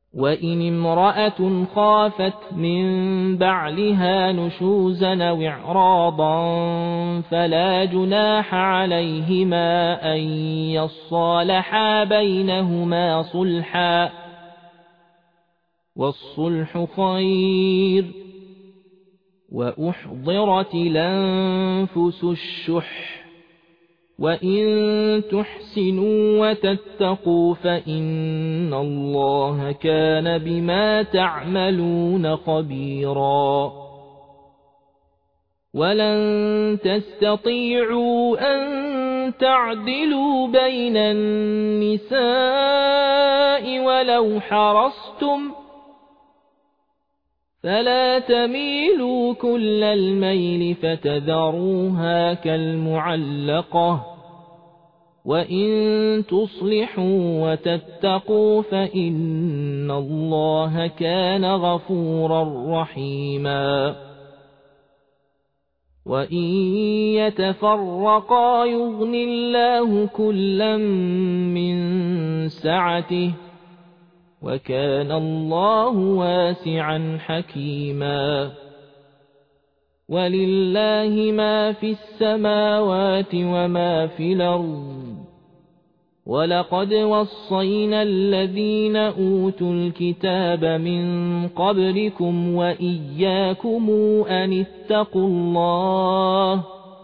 وإن امرأة خافت من بعلها نشوزا أو إعراضا فلا جناح عليهما أن يصالحا بينهما صلحا، والصلح خير. وأحضرت الأنفس الشح، وإن تحسنوا وتتقوا فإن الله كان بما تعملون خبيرا. ولن تستطيعوا أن تعدلوا بين النساء ولو حرصتم، فلا تميلوا كل الميل فتذروها كالمعلقة، وإن تصلحوا وتتقوا فإن الله كان غفورا رحيما. وإن يتفرقا يغن الله كلا من سعته، وكان الله واسعا حكيما. ولله ما في السماوات وما في الأرض، ولقد وصينا الذين أوتوا الكتاب من قبلكم وإياكم أن اتقوا الله،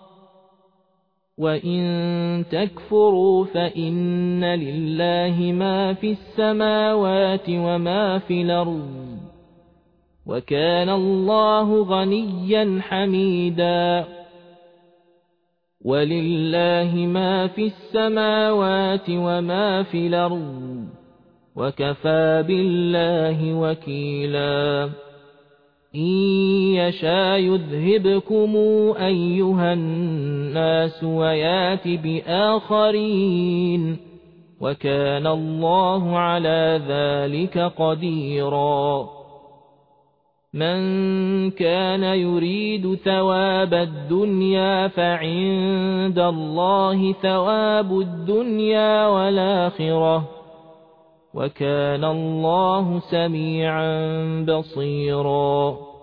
وإن تكفروا فإن لله ما في السماوات وما في الأرض، وكان الله غنيا حميدا. ولله ما في السماوات وما في الأرض، وكفى بالله وكيلا. إن يشاء يذهبكم أيها الناس ويات بآخرين، وكان الله على ذلك قديرا. من كان يريد ثواب الدنيا فعند الله ثواب الدنيا والآخرة، وكان الله سميعا بصيرا.